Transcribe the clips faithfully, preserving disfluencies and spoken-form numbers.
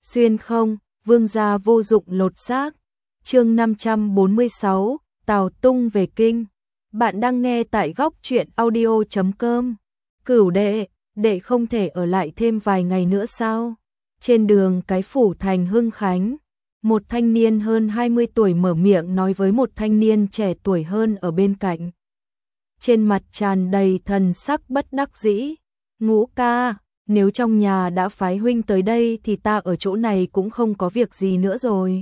Xuyên không, vương gia vô dụng lột xác. Chương năm trăm bốn mươi sáu, Tào Tung về kinh. Bạn đang nghe tại góc truyện audio chấm com. Cửu đệ, đệ không thể ở lại thêm vài ngày nữa sao? Trên đường cái phủ thành Hưng Khánh, một thanh niên hơn hai mươi tuổi mở miệng nói với một thanh niên trẻ tuổi hơn ở bên cạnh. Trên mặt tràn đầy thần sắc bất đắc dĩ. Ngũ ca, nếu trong nhà đã phái huynh tới đây thì ta ở chỗ này cũng không có việc gì nữa rồi.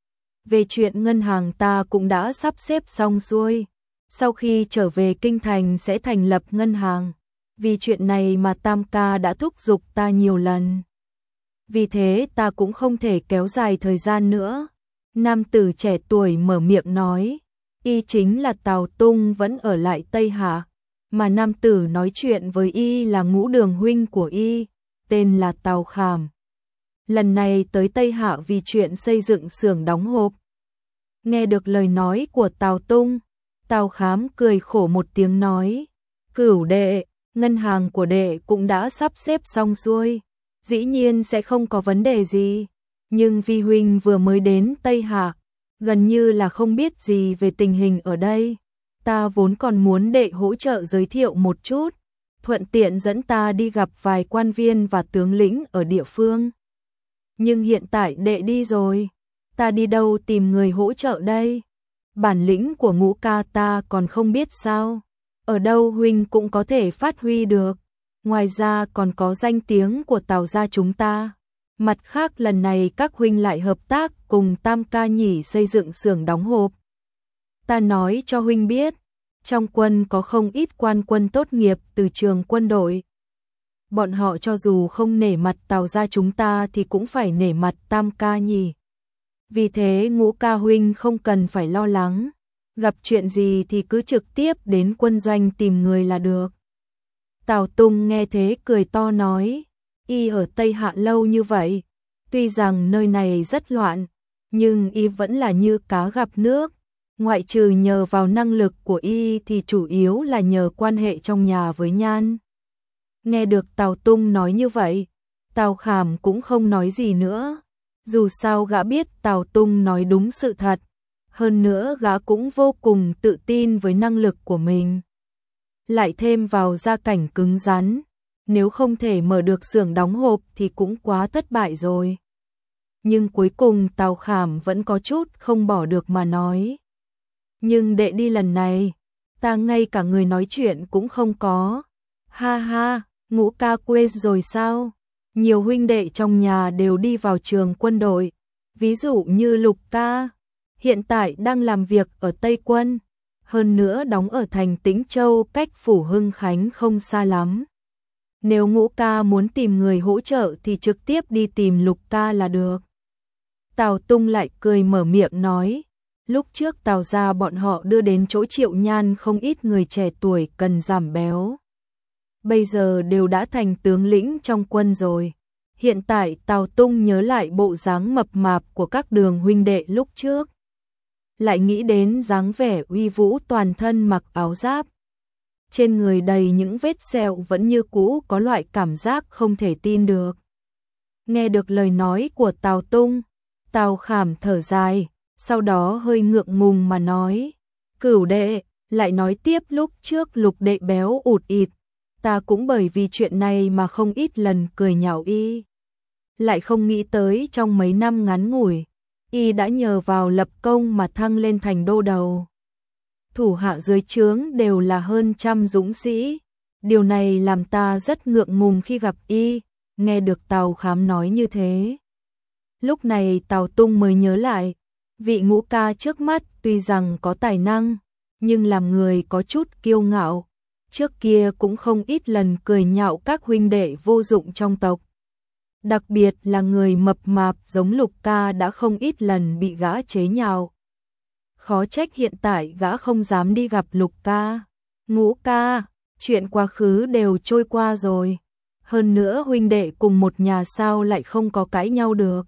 Về chuyện ngân hàng ta cũng đã sắp xếp xong xuôi. Sau khi trở về kinh thành sẽ thành lập ngân hàng. Vì chuyện này mà Tam ca đã thúc giục ta nhiều lần. Vì thế ta cũng không thể kéo dài thời gian nữa. Nam tử trẻ tuổi mở miệng nói. Y chính là Tào Tung vẫn ở lại Tây Hạ. Mà nam tử nói chuyện với y là Ngũ Đường huynh của y, tên là Tào Khảm. Lần này tới Tây Hạ vì chuyện xây dựng xưởng đóng hộp. Nghe được lời nói của Tào Tung, Tào Khám cười khổ một tiếng nói. Cửu đệ, ngân hàng của đệ cũng đã sắp xếp xong xuôi, dĩ nhiên sẽ không có vấn đề gì. Nhưng vì huynh vừa mới đến Tây Hạ, gần như là không biết gì về tình hình ở đây. Ta vốn còn muốn đệ hỗ trợ giới thiệu một chút, thuận tiện dẫn ta đi gặp vài quan viên và tướng lĩnh ở địa phương. Nhưng hiện tại đệ đi rồi, ta đi đâu tìm người hỗ trợ đây? Bản lĩnh của Ngũ ca ta còn không biết sao? Ở đâu huynh cũng có thể phát huy được. Ngoài ra còn có danh tiếng của Tào gia chúng ta. Mặt khác lần này các huynh lại hợp tác cùng Tam ca nhỉ xây dựng xưởng đóng hộp. Ta nói cho huynh biết, trong quân có không ít quan quân tốt nghiệp từ trường quân đội. Bọn họ cho dù không nể mặt Tào gia chúng ta thì cũng phải nể mặt Tam ca nhỉ. Vì thế Ngũ ca huynh không cần phải lo lắng, gặp chuyện gì thì cứ trực tiếp đến quân doanh tìm người là được. Tào Tung nghe thế cười to nói, y ở Tây Hạ lâu như vậy, tuy rằng nơi này rất loạn, nhưng y vẫn là như cá gặp nước. Ngoại trừ nhờ vào năng lực của y thì chủ yếu là nhờ quan hệ trong nhà với Nhan. Nghe được Tào Tung nói như vậy, Tào Khảm cũng không nói gì nữa. Dù sao gã biết Tào Tung nói đúng sự thật, hơn nữa gã cũng vô cùng tự tin với năng lực của mình. Lại thêm vào gia cảnh cứng rắn, nếu không thể mở được xưởng đóng hộp thì cũng quá thất bại rồi. Nhưng cuối cùng Tào Khảm vẫn có chút không bỏ được mà nói. Nhưng đệ đi lần này, ta ngay cả người nói chuyện cũng không có. Ha ha, Ngũ ca quên rồi sao? Nhiều huynh đệ trong nhà đều đi vào trường quân đội, ví dụ như Lục ca, hiện tại đang làm việc ở Tây Quân, hơn nữa đóng ở thành Tĩnh Châu cách phủ Hưng Khánh không xa lắm. Nếu Ngũ ca muốn tìm người hỗ trợ thì trực tiếp đi tìm Lục ca là được. Tào Tung lại cười mở miệng nói. Lúc trước Tào gia bọn họ đưa đến chỗ Triệu Nhan không ít người trẻ tuổi cần giảm béo. Bây giờ đều đã thành tướng lĩnh trong quân rồi. Hiện tại Tào Tung nhớ lại bộ dáng mập mạp của các đường huynh đệ lúc trước. Lại nghĩ đến dáng vẻ uy vũ toàn thân mặc áo giáp. Trên người đầy những vết sẹo vẫn như cũ, có loại cảm giác không thể tin được. Nghe được lời nói của Tào Tung, Tào Khảm thở dài. Sau đó hơi ngượng ngùng mà nói, Cửu đệ, lại nói tiếp lúc trước Lục đệ béo ụt ịt, ta cũng bởi vì chuyện này mà không ít lần cười nhạo y. Lại không nghĩ tới trong mấy năm ngắn ngủi, y đã nhờ vào lập công mà thăng lên thành đô đầu. Thủ hạ dưới trướng đều là hơn trăm dũng sĩ, điều này làm ta rất ngượng ngùng khi gặp y. Nghe được Tào Khám nói như thế, lúc này Tào Tung mới nhớ lại. Vị Ngũ ca trước mắt tuy rằng có tài năng, nhưng làm người có chút kiêu ngạo. Trước kia cũng không ít lần cười nhạo các huynh đệ vô dụng trong tộc. Đặc biệt là người mập mạp giống Lục ca đã không ít lần bị gã chế nhạo. Khó trách hiện tại gã không dám đi gặp Lục ca. Ngũ ca, chuyện quá khứ đều trôi qua rồi. Hơn nữa huynh đệ cùng một nhà sao lại không có cãi nhau được.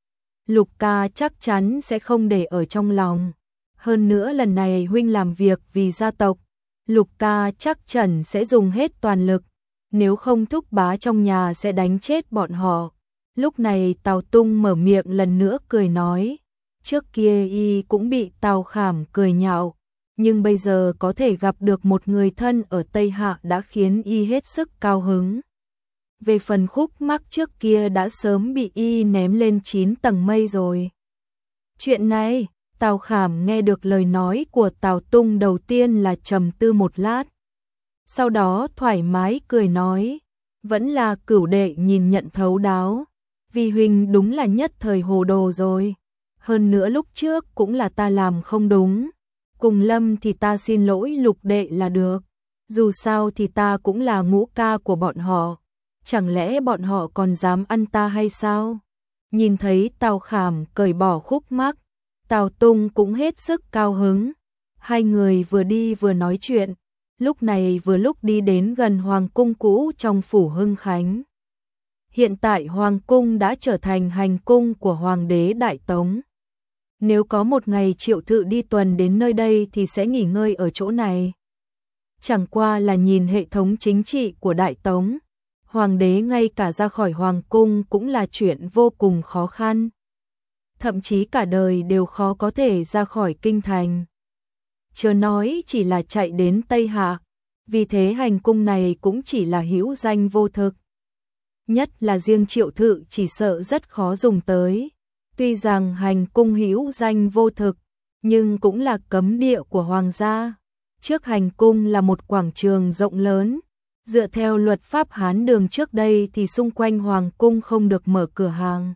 Lục ca chắc chắn sẽ không để ở trong lòng. Hơn nữa lần này huynh làm việc vì gia tộc, Lục ca chắc chắn sẽ dùng hết toàn lực. Nếu không thúc bá trong nhà sẽ đánh chết bọn họ. Lúc này Tào Tung mở miệng lần nữa cười nói, trước kia y cũng bị Tào Khảm cười nhạo, nhưng bây giờ có thể gặp được một người thân ở Tây Hạ đã khiến y hết sức cao hứng. Về phần khúc mắc trước kia đã sớm bị y ném lên chín tầng mây rồi. Chuyện này, Tào Khảm nghe được lời nói của Tào Tung đầu tiên là trầm tư một lát. Sau đó thoải mái cười nói, vẫn là Cửu đệ nhìn nhận thấu đáo, vì huynh đúng là nhất thời hồ đồ rồi. Hơn nữa lúc trước cũng là ta làm không đúng. Cùng Lâm thì ta xin lỗi Lục đệ là được. Dù sao thì ta cũng là ngũ ca của bọn họ. Chẳng lẽ bọn họ còn dám ăn ta hay sao? Nhìn thấy Tào Khảm cởi bỏ khúc mắc, Tào Tung cũng hết sức cao hứng. Hai người vừa đi vừa nói chuyện, lúc này vừa lúc đi đến gần hoàng cung cũ trong phủ Hưng Khánh. Hiện tại hoàng cung đã trở thành hành cung của hoàng đế Đại Tống. Nếu có một ngày Triệu Thự đi tuần đến nơi đây thì sẽ nghỉ ngơi ở chỗ này. Chẳng qua là nhìn hệ thống chính trị của Đại Tống, hoàng đế ngay cả ra khỏi hoàng cung cũng là chuyện vô cùng khó khăn. Thậm chí cả đời đều khó có thể ra khỏi kinh thành. Chớ nói chỉ là chạy đến Tây Hạ, vì thế hành cung này cũng chỉ là hữu danh vô thực. Nhất là riêng Triệu Thự chỉ sợ rất khó dùng tới. Tuy rằng hành cung hữu danh vô thực, nhưng cũng là cấm địa của hoàng gia. Trước hành cung là một quảng trường rộng lớn. Dựa theo luật pháp Hán Đường trước đây thì xung quanh hoàng cung không được mở cửa hàng.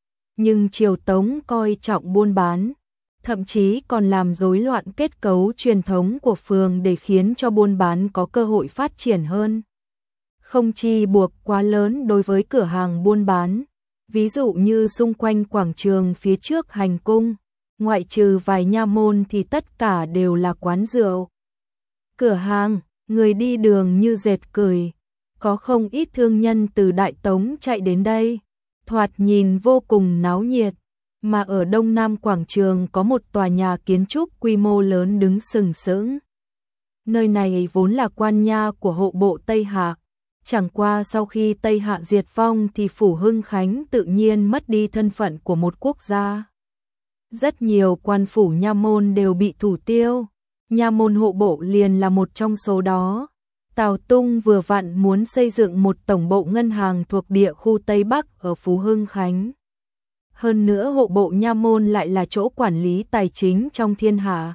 Nhưng Triều Tống coi trọng buôn bán, thậm chí còn làm rối loạn kết cấu truyền thống của phường để khiến cho buôn bán có cơ hội phát triển hơn. Không chi buộc quá lớn đối với cửa hàng buôn bán. Ví dụ như xung quanh quảng trường phía trước hành cung, ngoại trừ vài nha môn thì tất cả đều là quán rượu. Cửa hàng, người đi đường như dệt cười, có không ít thương nhân từ Đại Tống chạy đến đây, thoạt nhìn vô cùng náo nhiệt, mà ở đông nam quảng trường có một tòa nhà kiến trúc quy mô lớn đứng sừng sững. Nơi này vốn là quan nha của hộ bộ Tây Hạ. Chẳng qua sau khi Tây Hạ diệt vong thì phủ Hưng Khánh tự nhiên mất đi thân phận của một quốc gia. Rất nhiều quan phủ nha môn đều bị thủ tiêu, nha môn hộ bộ liền là một trong số đó. Tào Tung vừa vặn muốn xây dựng một tổng bộ ngân hàng thuộc địa khu Tây Bắc ở Phú Hưng Khánh. Hơn nữa hộ bộ nha môn lại là chỗ quản lý tài chính trong thiên hạ,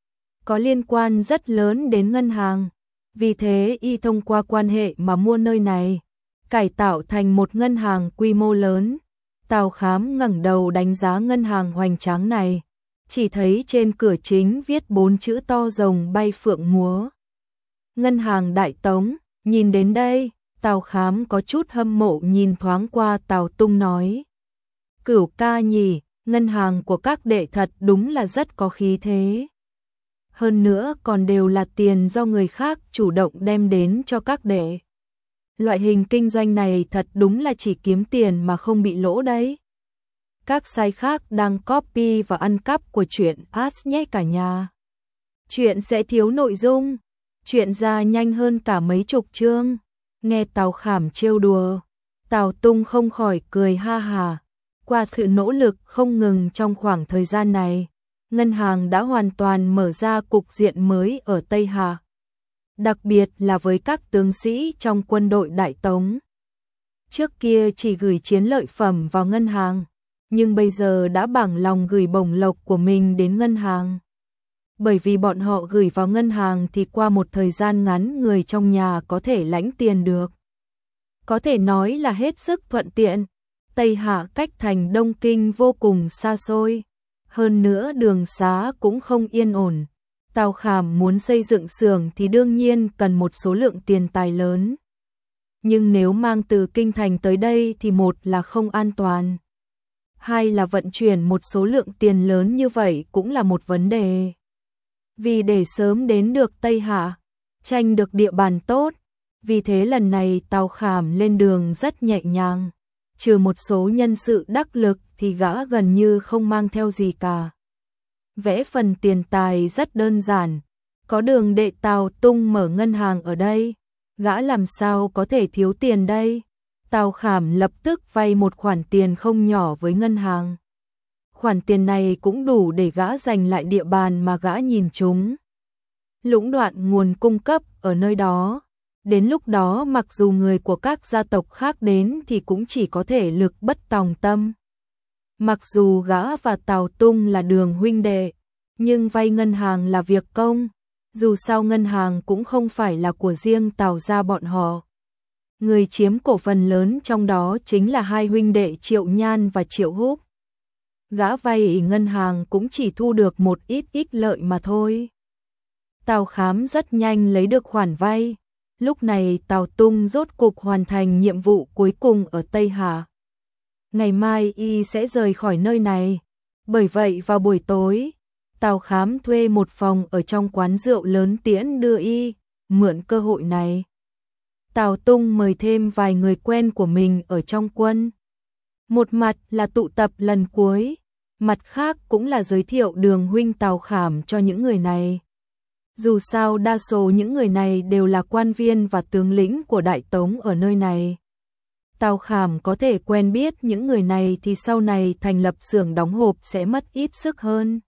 có liên quan rất lớn đến ngân hàng. Vì thế y thông qua quan hệ mà mua nơi này, cải tạo thành một ngân hàng quy mô lớn. Tào Khám ngẩng đầu đánh giá ngân hàng hoành tráng này, chỉ thấy trên cửa chính viết bốn chữ to rồng bay phượng múa. Ngân hàng Đại Tống. Nhìn đến đây, Tào Khám có chút hâm mộ nhìn thoáng qua Tào Tung nói. Cửu ca nhỉ, ngân hàng của các đệ thật đúng là rất có khí thế. Hơn nữa còn đều là tiền do người khác chủ động đem đến cho các đệ. Loại hình kinh doanh này thật đúng là chỉ kiếm tiền mà không bị lỗ đấy. Các site khác đang copy và ăn cắp của truyện ads nhé cả nhà. Chuyện sẽ thiếu nội dung, chuyện ra nhanh hơn cả mấy chục chương. Nghe Tào Khảm trêu đùa, Tào Tung không khỏi cười ha hà. Qua sự nỗ lực không ngừng trong khoảng thời gian này, ngân hàng đã hoàn toàn mở ra cục diện mới ở Tây Hạ. Đặc biệt là với các tướng sĩ trong quân đội Đại Tống. Trước kia chỉ gửi chiến lợi phẩm vào ngân hàng, nhưng bây giờ đã bằng lòng gửi bổng lộc của mình đến ngân hàng. Bởi vì bọn họ gửi vào ngân hàng thì qua một thời gian ngắn người trong nhà có thể lãnh tiền được. Có thể nói là hết sức thuận tiện. Tây Hạ cách thành Đông Kinh vô cùng xa xôi. Hơn nữa đường xá cũng không yên ổn. Tào Khảm muốn xây dựng xưởng thì đương nhiên cần một số lượng tiền tài lớn. Nhưng nếu mang từ kinh thành tới đây thì một là không an toàn. Hai là vận chuyển một số lượng tiền lớn như vậy cũng là một vấn đề. Vì để sớm đến được Tây Hạ, tranh được địa bàn tốt, vì thế lần này Tào Khảm lên đường rất nhẹ nhàng. Trừ một số nhân sự đắc lực thì gã gần như không mang theo gì cả. Vẽ phần tiền tài rất đơn giản, có đường đệ Tào Tung mở ngân hàng ở đây, gã làm sao có thể thiếu tiền đây. Tào Khảm lập tức vay một khoản tiền không nhỏ với ngân hàng. Khoản tiền này cũng đủ để gã giành lại địa bàn mà gã nhìn trúng. Lũng đoạn nguồn cung cấp ở nơi đó. Đến lúc đó mặc dù người của các gia tộc khác đến thì cũng chỉ có thể lực bất tòng tâm. Mặc dù gã và Tào Tung là Đường huynh đệ, nhưng vay ngân hàng là việc công. Dù sao ngân hàng cũng không phải là của riêng Tào gia bọn họ. Người chiếm cổ phần lớn trong đó chính là hai huynh đệ Triệu Nhan và Triệu Húc. Gã vay ngân hàng cũng chỉ thu được một ít ít lợi mà thôi. Tào Khám rất nhanh lấy được khoản vay. Lúc này Tào Tung rốt cục hoàn thành nhiệm vụ cuối cùng ở Tây Hà. Ngày mai y sẽ rời khỏi nơi này. Bởi vậy vào buổi tối, Tào Khám thuê một phòng ở trong quán rượu lớn tiễn đưa y. Mượn cơ hội này, Tào Tung mời thêm vài người quen của mình ở trong quân. Một mặt là tụ tập lần cuối, mặt khác cũng là giới thiệu Đường huynh Tào Khảm cho những người này. Dù sao đa số những người này đều là quan viên và tướng lĩnh của Đại Tống ở nơi này. Tào Khảm có thể quen biết những người này thì sau này thành lập xưởng đóng hộp sẽ mất ít sức hơn.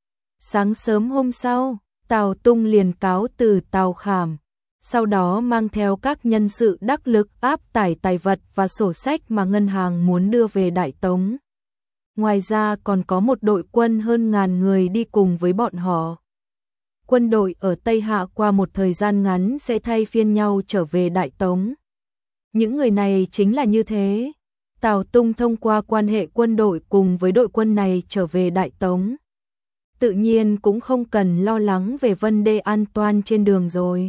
Sáng sớm hôm sau, Tào Tung liền cáo từ Tào Khảm, sau đó mang theo các nhân sự đắc lực áp tải tài vật và sổ sách mà ngân hàng muốn đưa về Đại Tống. Ngoài ra còn có một đội quân hơn ngàn người đi cùng với bọn họ. Quân đội ở Tây Hạ qua một thời gian ngắn sẽ thay phiên nhau trở về Đại Tống. Những người này chính là như thế. Tào Tung thông qua quan hệ quân đội cùng với đội quân này trở về Đại Tống. Tự nhiên cũng không cần lo lắng về vấn đề an toàn trên đường rồi.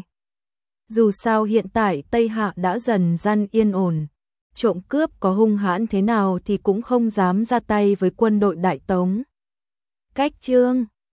Dù sao hiện tại Tây Hạ đã dần dần yên ổn. Trộm cướp có hung hãn thế nào thì cũng không dám ra tay với quân đội Đại Tống. Cách chương